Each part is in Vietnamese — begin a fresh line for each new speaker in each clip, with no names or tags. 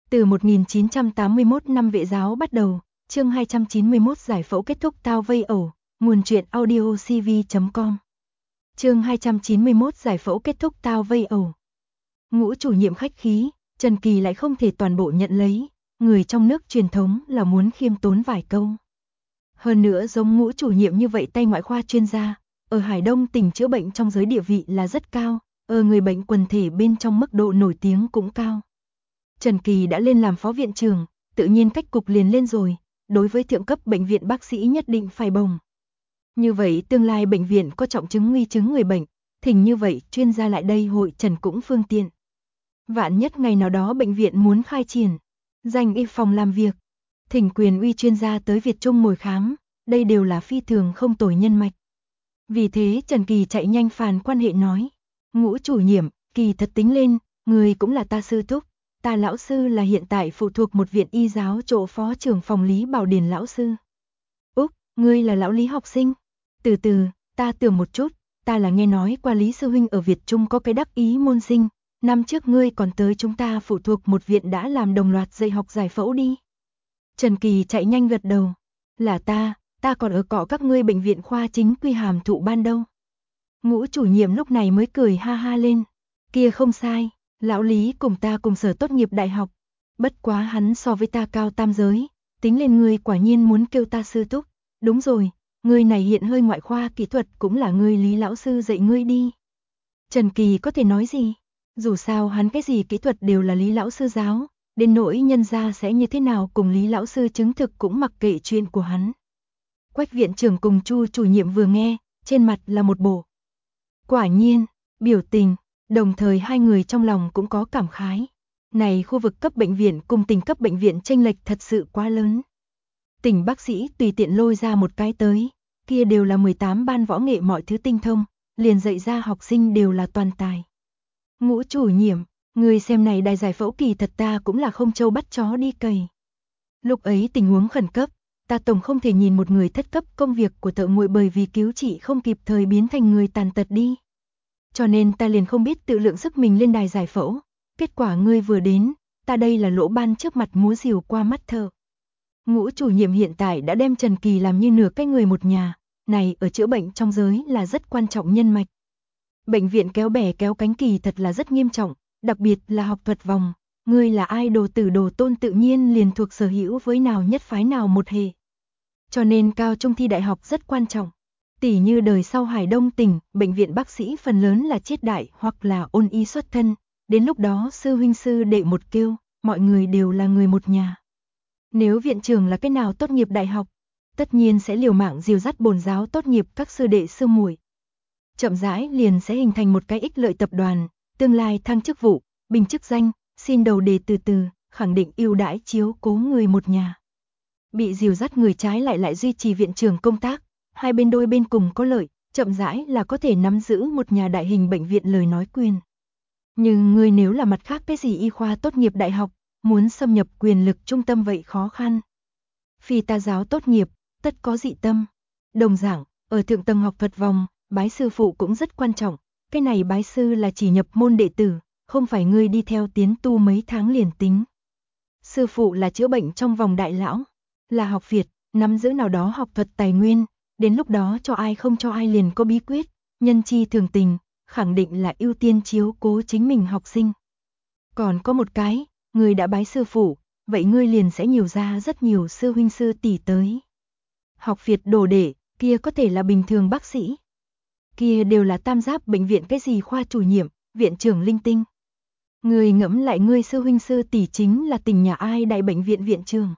Từ 1981 năm vệ giáo bắt đầu, chương 291 giải phẫu kết thúc tao vây ẩu, nguồn truyện audio cv.com. Chương 291 giải phẫu kết thúc tao vây ẩu. Ngũ chủ nhiệm khách khí, Trần Kỳ lại không thể toàn bộ nhận lấy, người trong nước truyền thống là muốn khiêm tốn vài câu. Hơn nữa giống Ngũ chủ nhiệm như vậy tay ngoại khoa chuyên gia, ở Hải Đông tỉnh chữa bệnh trong giới địa vị là rất cao, ở người bệnh quần thể bên trong mức độ nổi tiếng cũng cao. Trần Kỳ đã lên làm phó viện trưởng, tự nhiên cách cục liền lên rồi, đối với thượng cấp bệnh viện bác sĩ nhất định phải bồng. Như vậy tương lai bệnh viện có trọng chứng nguy chứng người bệnh, thỉnh như vậy chuyên gia lại đây hội trần cũng phương tiện. Vạn nhất ngày nào đó bệnh viện muốn khai triển, dành y phòng làm việc, thỉnh quyền uy chuyên gia tới Việt Trung ngồi khám, đây đều là phi thường không tồi nhân mạch. Vì thế Trần Kỳ chạy nhanh phàn quan hệ nói, Ngũ chủ nhiệm, Kỳ thật tính lên, người cũng là ta sư thúc. Ta lão sư là hiện tại phụ thuộc một viện y giáo chỗ phó trưởng phòng Lý Bảo Điền lão sư. Úc, ngươi là lão Lý học sinh. Từ từ, ta tưởng một chút, ta là nghe nói qua Lý sư huynh ở Việt Trung có cái đắc ý môn sinh. Năm trước ngươi còn tới chúng ta phụ thuộc một viện đã làm đồng loạt dạy học giải phẫu đi. Trần Kỳ chạy nhanh gật đầu. Là ta còn ở cọ các ngươi bệnh viện khoa chính quy hàm thụ ban đâu. Ngũ chủ nhiệm lúc này mới cười ha ha lên. Kia không sai. Lão Lý cùng ta cùng sở tốt nghiệp đại học, bất quá hắn so với ta cao tam giới, tính lên ngươi quả nhiên muốn kêu ta sư thúc, đúng rồi, ngươi này hiện hơi ngoại khoa kỹ thuật cũng là ngươi Lý lão sư dạy ngươi đi. Trần Kỳ có thể nói gì, dù sao hắn cái gì kỹ thuật đều là Lý lão sư giáo, đến nỗi nhân gia sẽ như thế nào cùng Lý lão sư chứng thực cũng mặc kệ chuyện của hắn. Quách viện trưởng cùng Chu chủ nhiệm vừa nghe, trên mặt là một bộ quả nhiên, biểu tình. Đồng thời hai người trong lòng cũng có cảm khái. Này khu vực cấp bệnh viện cùng tỉnh cấp bệnh viện chênh lệch thật sự quá lớn. Tỉnh bác sĩ tùy tiện lôi ra một cái tới, kia đều là 18 ban võ nghệ mọi thứ tinh thông, liền dạy ra học sinh đều là toàn tài. Ngũ chủ nhiệm, người xem này đài giải phẫu kỳ thật ta cũng là không trâu bắt chó đi cày. Lúc ấy tình huống khẩn cấp, ta tổng không thể nhìn một người thất cấp công việc của thợ nguội bởi vì cứu trị không kịp thời biến thành người tàn tật đi. Cho nên ta liền không biết tự lượng sức mình lên đài giải phẫu, kết quả ngươi vừa đến, ta đây là lỗ ban trước mặt múa rìu qua mắt thợ. Ngũ chủ nhiệm hiện tại đã đem Trần Kỳ làm như nửa cái người một nhà, này ở chữa bệnh trong giới là rất quan trọng nhân mạch. Bệnh viện kéo bè kéo cánh kỳ thật là rất nghiêm trọng, đặc biệt là học thuật vòng, ngươi là ai đồ tử đồ tôn tự nhiên liền thuộc sở hữu với nào nhất phái nào một hệ. Cho nên cao trung thi đại học rất quan trọng. Tỷ như đời sau Hải Đông tỉnh, bệnh viện bác sĩ phần lớn là triết đại hoặc là ôn y xuất thân, đến lúc đó sư huynh sư đệ một kêu, mọi người đều là người một nhà. Nếu viện trưởng là cái nào tốt nghiệp đại học, tất nhiên sẽ liều mạng dìu dắt bổn giáo tốt nghiệp các sư đệ sư muội. Chậm rãi liền sẽ hình thành một cái ích lợi tập đoàn, tương lai thăng chức vụ, bình chức danh, xin đầu đề từ từ, khẳng định ưu đãi chiếu cố người một nhà. Bị dìu dắt người trái lại duy trì viện trưởng công tác. Hai bên đôi bên cùng có lợi, chậm rãi là có thể nắm giữ một nhà đại hình bệnh viện lời nói quyền. Nhưng người nếu là mặt khác cái gì y khoa tốt nghiệp đại học, muốn xâm nhập quyền lực trung tâm vậy khó khăn. Phi ta giáo tốt nghiệp, tất có dị tâm. Đồng dạng, ở thượng tầng học thuật vòng, bái sư phụ cũng rất quan trọng. Cái này bái sư là chỉ nhập môn đệ tử, không phải ngươi đi theo tiến tu mấy tháng liền tính. Sư phụ là chữa bệnh trong vòng đại lão, là học Việt, nắm giữ nào đó học thuật tài nguyên. Đến lúc đó cho ai không cho ai liền có bí quyết, nhân chi thường tình, khẳng định là ưu tiên chiếu cố chính mình học sinh. Còn có một cái, người đã bái sư phụ, vậy ngươi liền sẽ nhiều ra rất nhiều sư huynh sư tỷ tới. Học Việt đồ đệ, kia có thể là bình thường bác sĩ. Kia đều là tam giáp bệnh viện cái gì khoa chủ nhiệm, viện trưởng linh tinh. Người ngẫm lại ngươi sư huynh sư tỷ chính là tỉnh nhà ai đại bệnh viện viện trưởng.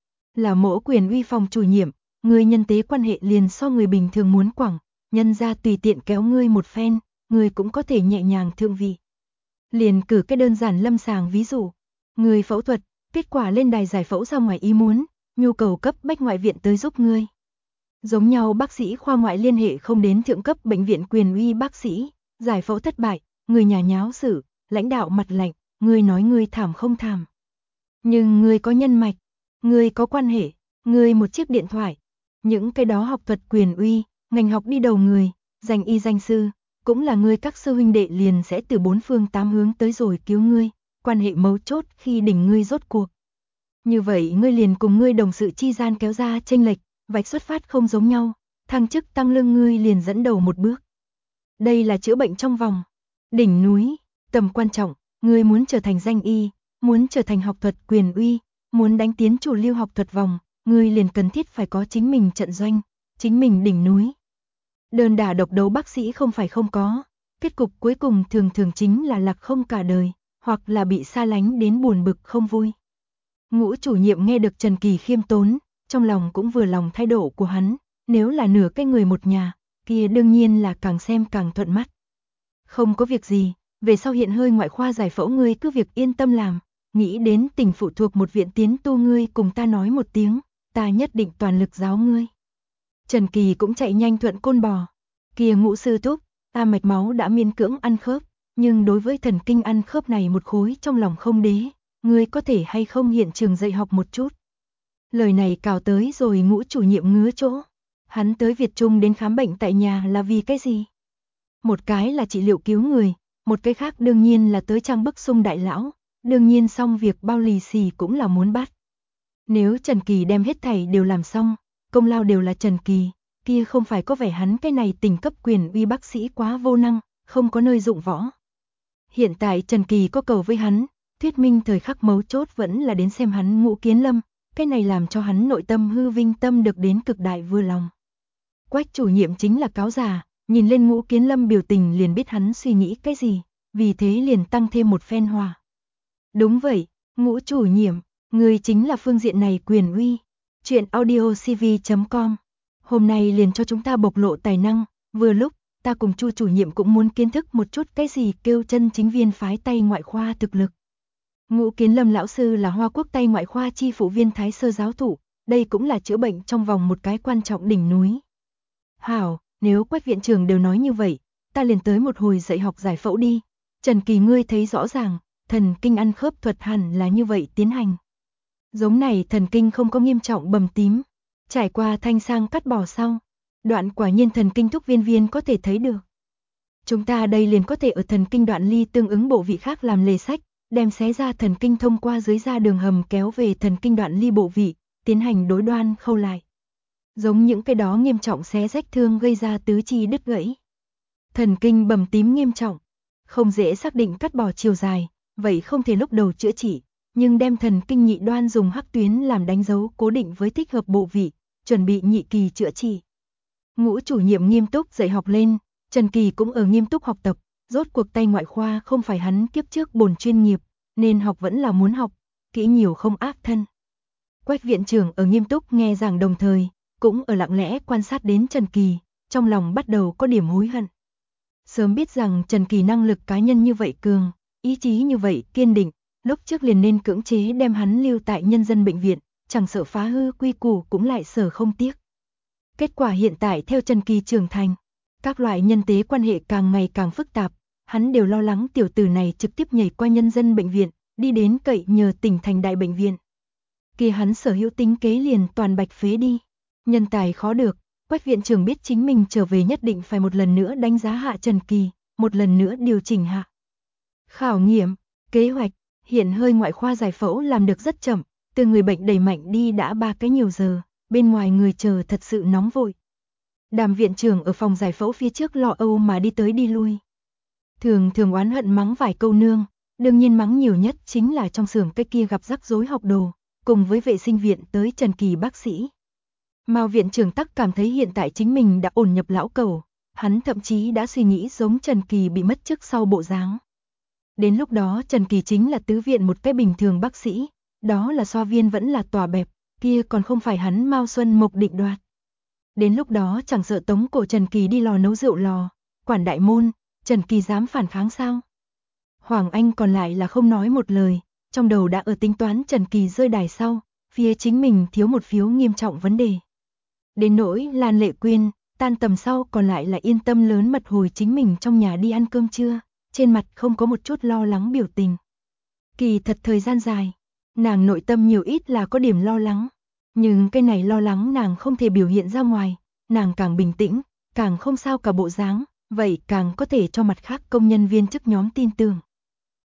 Là mỗ quyền uy phòng chủ nhiệm. Người nhân tế quan hệ liền so người bình thường muốn quảng, nhân ra tùy tiện kéo ngươi một phen, ngươi cũng có thể nhẹ nhàng thượng vị. Liền cử cái đơn giản lâm sàng ví dụ, người phẫu thuật, kết quả lên đài giải phẫu ra ngoài ý muốn, nhu cầu cấp bách ngoại viện tới giúp ngươi. Giống nhau bác sĩ khoa ngoại liên hệ không đến thượng cấp bệnh viện quyền uy bác sĩ, giải phẫu thất bại, người nhà nháo xử, lãnh đạo mặt lạnh, ngươi nói ngươi thảm không thảm. Nhưng ngươi có nhân mạch, ngươi có quan hệ, ngươi một chiếc điện thoại. Những cái đó học thuật quyền uy, ngành học đi đầu người, danh y danh sư, cũng là ngươi các sư huynh đệ liền sẽ từ bốn phương tám hướng tới rồi cứu ngươi, quan hệ mấu chốt khi đỉnh ngươi rốt cuộc. Như vậy ngươi liền cùng ngươi đồng sự chi gian kéo ra chênh lệch, vạch xuất phát không giống nhau, thăng chức tăng lương ngươi liền dẫn đầu một bước. Đây là chữa bệnh trong vòng. Đỉnh núi, tầm quan trọng, ngươi muốn trở thành danh y, muốn trở thành học thuật quyền uy, muốn đánh tiến chủ lưu học thuật vòng, ngươi liền cần thiết phải có chính mình trận doanh, chính mình đỉnh núi. Đơn đả độc đấu bác sĩ không phải không có, kết cục cuối cùng thường thường chính là lạc không cả đời, hoặc là bị xa lánh đến buồn bực không vui. Ngũ chủ nhiệm nghe được Trần Kỳ khiêm tốn, trong lòng cũng vừa lòng thái độ của hắn, nếu là nửa cái người một nhà, kia đương nhiên là càng xem càng thuận mắt. Không có việc gì, về sau hiện hơi ngoại khoa giải phẫu ngươi cứ việc yên tâm làm, nghĩ đến tỉnh phụ thuộc một viện tiến tu ngươi cùng ta nói một tiếng, ta nhất định toàn lực giáo ngươi. Trần Kỳ cũng chạy nhanh thuận côn bò, kia Ngũ sư thúc, ta mạch máu đã miễn cưỡng ăn khớp, nhưng đối với thần kinh ăn khớp này một khối trong lòng không đế, ngươi có thể hay không hiện trường dạy học một chút. Lời này cào tới rồi Ngũ chủ nhiệm ngứa chỗ, hắn tới Việt Trung đến khám bệnh tại nhà là vì cái gì? Một cái là trị liệu cứu người, một cái khác đương nhiên là tới trang bức sung đại lão, đương nhiên xong việc bao lì xì cũng là muốn bắt. Nếu Trần Kỳ đem hết thảy đều làm xong, công lao đều là Trần Kỳ, kia không phải có vẻ hắn cái này tỉnh cấp quyền uy bác sĩ quá vô năng, không có nơi dụng võ. Hiện tại Trần Kỳ có cầu với hắn, thuyết minh thời khắc mấu chốt vẫn là đến xem hắn Ngũ Kiến Lâm, cái này làm cho hắn nội tâm hư vinh tâm được đến cực đại vừa lòng. Quách chủ nhiệm chính là cáo già, nhìn lên Ngũ Kiến Lâm biểu tình liền biết hắn suy nghĩ cái gì, vì thế liền tăng thêm một phen hòa. Đúng vậy, Ngũ chủ nhiệm, người chính là phương diện này quyền uy. Chuyện audiocv.com. Hôm nay liền cho chúng ta bộc lộ tài năng, vừa lúc ta cùng Chu chủ nhiệm cũng muốn kiến thức một chút cái gì kêu chân chính viên phái Tây ngoại khoa thực lực. Ngũ Kiến Lâm lão sư là Hoa Quốc Tây ngoại khoa chi phụ viên thái sơ giáo thụ, đây cũng là chữa bệnh trong vòng một cái quan trọng đỉnh núi. Hảo, nếu Quách viện trưởng đều nói như vậy, ta liền tới một hồi dạy học giải phẫu đi. Trần Kỳ ngươi thấy rõ ràng, thần kinh ăn khớp thuật hẳn là như vậy tiến hành. Giống này thần kinh không có nghiêm trọng bầm tím, trải qua thanh sang cắt bỏ sau, đoạn quả nhiên thần kinh thúc viên có thể thấy được. Chúng ta đây liền có thể ở thần kinh đoạn ly tương ứng bộ vị khác làm lề sách, đem xé ra thần kinh thông qua dưới da đường hầm kéo về thần kinh đoạn ly bộ vị, tiến hành đối đoan khâu lại. Giống những cái đó nghiêm trọng xé rách thương gây ra tứ chi đứt gãy. Thần kinh bầm tím nghiêm trọng, không dễ xác định cắt bỏ chiều dài, vậy không thể lúc đầu chữa trị, nhưng đem thần kinh nhị đoan dùng hắc tuyến làm đánh dấu cố định với thích hợp bộ vị, chuẩn bị nhị kỳ chữa trị. Ngũ chủ nhiệm nghiêm túc dạy học lên, Trần Kỳ cũng ở nghiêm túc học tập, rốt cuộc Tây ngoại khoa không phải hắn kiếp trước bổn chuyên nghiệp, nên học vẫn là muốn học, kỹ nhiều không ác thân. Quách viện trưởng ở nghiêm túc nghe giảng đồng thời, cũng ở lặng lẽ quan sát đến Trần Kỳ, trong lòng bắt đầu có điểm hối hận. Sớm biết rằng Trần Kỳ năng lực cá nhân như vậy cường, ý chí như vậy kiên định, lúc trước liền nên cưỡng chế đem hắn lưu tại nhân dân bệnh viện, chẳng sợ phá hư quy củ cũng lại sở không tiếc. Kết quả hiện tại theo Trần Kỳ trưởng thành, các loại nhân tế quan hệ càng ngày càng phức tạp, hắn đều lo lắng tiểu tử này trực tiếp nhảy qua nhân dân bệnh viện, đi đến cậy nhờ tỉnh thành đại bệnh viện. Kia hắn sở hữu tính kế liền toàn bạch phế đi. Nhân tài khó được, Quách viện trưởng biết chính mình trở về nhất định phải một lần nữa đánh giá hạ Trần Kỳ, một lần nữa điều chỉnh hạ. Khảo nghiệm, kế hoạch, hiện hơi ngoại khoa giải phẫu làm được rất chậm, từ người bệnh đẩy mạnh đi đã 3 cái nhiều giờ, bên ngoài người chờ thật sự nóng vội. Đàm viện trưởng ở phòng giải phẫu phía trước lo âu mà đi tới đi lui. Thường oán hận mắng vài câu nương, đương nhiên mắng nhiều nhất chính là trong xưởng cái kia gặp rắc rối học đồ, cùng với vệ sinh viện tới Trần Kỳ bác sĩ. Mao viện trưởng tắc cảm thấy hiện tại chính mình đã ổn nhập lão cầu, hắn thậm chí đã suy nghĩ giống Trần Kỳ bị mất chức sau bộ dáng. Đến lúc đó Trần Kỳ chính là tứ viện một cái bình thường bác sĩ, đó là xoa viên vẫn là tòa bẹp, kia còn không phải hắn Mao Xuân Mộc định đoạt. Đến lúc đó chẳng sợ tống cổ Trần Kỳ đi lò nấu rượu lò, quản đại môn, Trần Kỳ dám phản kháng sao? Hoàng Anh còn lại là không nói một lời, trong đầu đã ở tính toán Trần Kỳ rơi đài sau, phía chính mình thiếu một phiếu nghiêm trọng vấn đề. Đến nỗi Lan Lệ Quyên, tan tầm sau còn lại là yên tâm lớn mật hồi chính mình trong nhà đi ăn cơm trưa, trên mặt không có một chút lo lắng biểu tình. Kỳ thật thời gian dài, nàng nội tâm nhiều ít là có điểm lo lắng, nhưng cái này lo lắng nàng không thể biểu hiện ra ngoài, nàng càng bình tĩnh, càng không sao cả bộ dáng, vậy càng có thể cho mặt khác công nhân viên chức nhóm tin tưởng.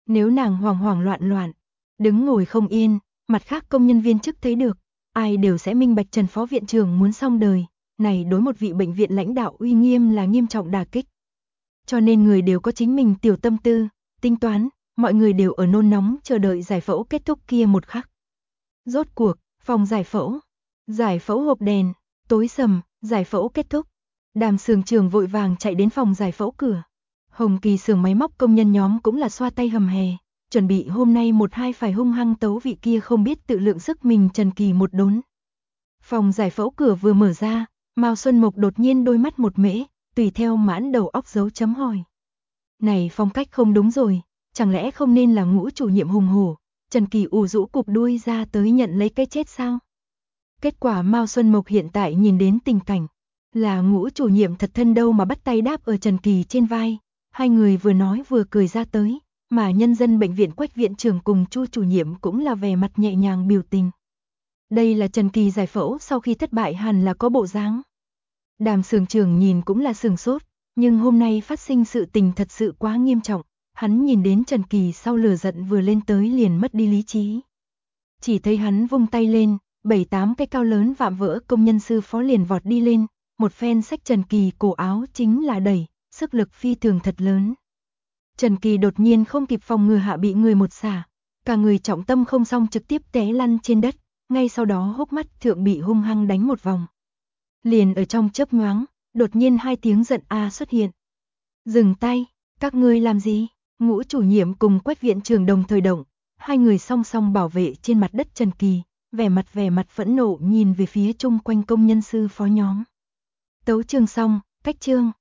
Nếu nàng hoảng hoảng loạn loạn, đứng ngồi không yên, mặt khác công nhân viên chức thấy được, ai đều sẽ minh bạch Trần phó viện trưởng muốn xong đời, này đối một vị bệnh viện lãnh đạo uy nghiêm là nghiêm trọng đả kích. Cho nên người đều có chính mình tiểu tâm tư, tính toán, mọi người đều ở nôn nóng chờ đợi giải phẫu kết thúc kia một khắc. Rốt cuộc, phòng giải phẫu hộp đèn, tối sầm, giải phẫu kết thúc. Đàm Sường Trường vội vàng chạy đến phòng giải phẫu cửa. Hồng Kỳ xưởng máy móc công nhân nhóm cũng là xoa tay hầm hè, chuẩn bị hôm nay một hai phải hung hăng tấu vị kia không biết tự lượng sức mình Trần Kỳ một đốn. Phòng giải phẫu cửa vừa mở ra, Mao Xuân Mộc đột nhiên đôi mắt một mễ, tùy theo mãn đầu óc dấu chấm hỏi. Này phong cách không đúng rồi, chẳng lẽ không nên là Ngũ chủ nhiệm hùng hổ, Trần Kỳ ù rũ cụp đuôi ra tới nhận lấy cái chết sao? Kết quả Mao Xuân Mộc hiện tại nhìn đến tình cảnh, là Ngũ chủ nhiệm thật thân đâu mà bắt tay đáp ở Trần Kỳ trên vai, hai người vừa nói vừa cười ra tới, mà nhân dân bệnh viện Quách viện trưởng cùng Chu chủ nhiệm cũng là vẻ mặt nhẹ nhàng biểu tình. Đây là Trần Kỳ giải phẫu sau khi thất bại hẳn là có bộ dáng. Đàm Sường Trường nhìn cũng là sừng sốt, nhưng hôm nay phát sinh sự tình thật sự quá nghiêm trọng, hắn nhìn đến Trần Kỳ sau lửa giận vừa lên tới liền mất đi lý trí. Chỉ thấy hắn vung tay lên, 7-8 cái cao lớn vạm vỡ công nhân sư phó liền vọt đi lên, một phen xách Trần Kỳ cổ áo chính là đẩy, sức lực phi thường thật lớn. Trần Kỳ đột nhiên không kịp phòng ngừa hạ bị người một xả, cả người trọng tâm không xong trực tiếp té lăn trên đất, ngay sau đó hốc mắt thượng bị hung hăng đánh một vòng. Liền ở trong chớp nhoáng, đột nhiên hai tiếng giận a xuất hiện. Dừng tay, các ngươi làm gì? Ngũ chủ nhiệm cùng Quách viện trưởng đồng thời động, hai người song song bảo vệ trên mặt đất Trần Kỳ, vẻ mặt phẫn nộ nhìn về phía chung quanh công nhân sư phó nhóm. Tấu chương xong, cách chương.